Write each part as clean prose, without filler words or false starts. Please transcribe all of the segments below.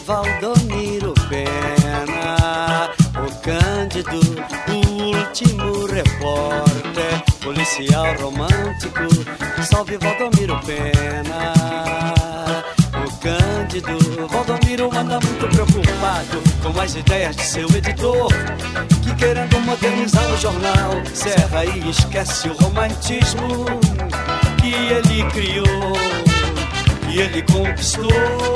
Valdomiro Pena, o Cândido, o último repórter, policial romântico. Salve Valdomiro Pena, o Cândido. Valdomiro anda muito preocupado com as ideias de seu editor, que querendo modernizar o jornal, serra e esquece o romantismo que ele criou, que ele conquistou.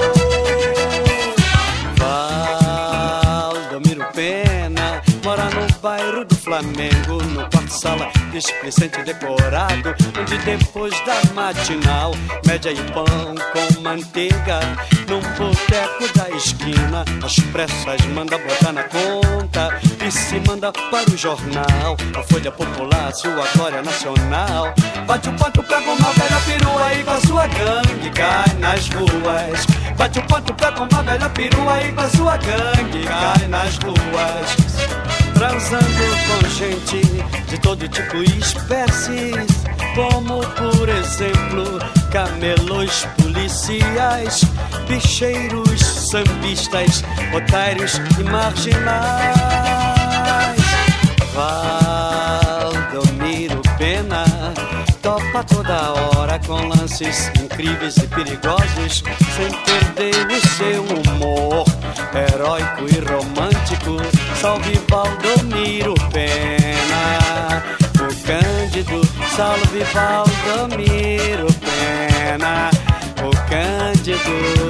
Valdomiro Pena mora no bairro do Flamengo, no quarto-sala displicente decorado, onde depois da matinal, média e pão com manteiga, num boteco da esquina, às pressas manda botar na conta e se manda para o jornal, a Folha Popular, sua glória nacional. Bate o ponto, pega uma velha perua e com a sua gangue cai nas ruas. Bate o ponto, pega uma velha perua e com a sua gangue cai nas ruas, transando com gente de todo tipo e espécies, como por exemplo camelos, policiais, bicheiros, sambistas, otários e marginais. Valdomiro Pena topa toda hora com lances incríveis e perigosos, sem perder o seu humor heróico e romântico. Salve Valdomiro Pena, o Cândido. Salve Valdomiro Pena, o Cândido.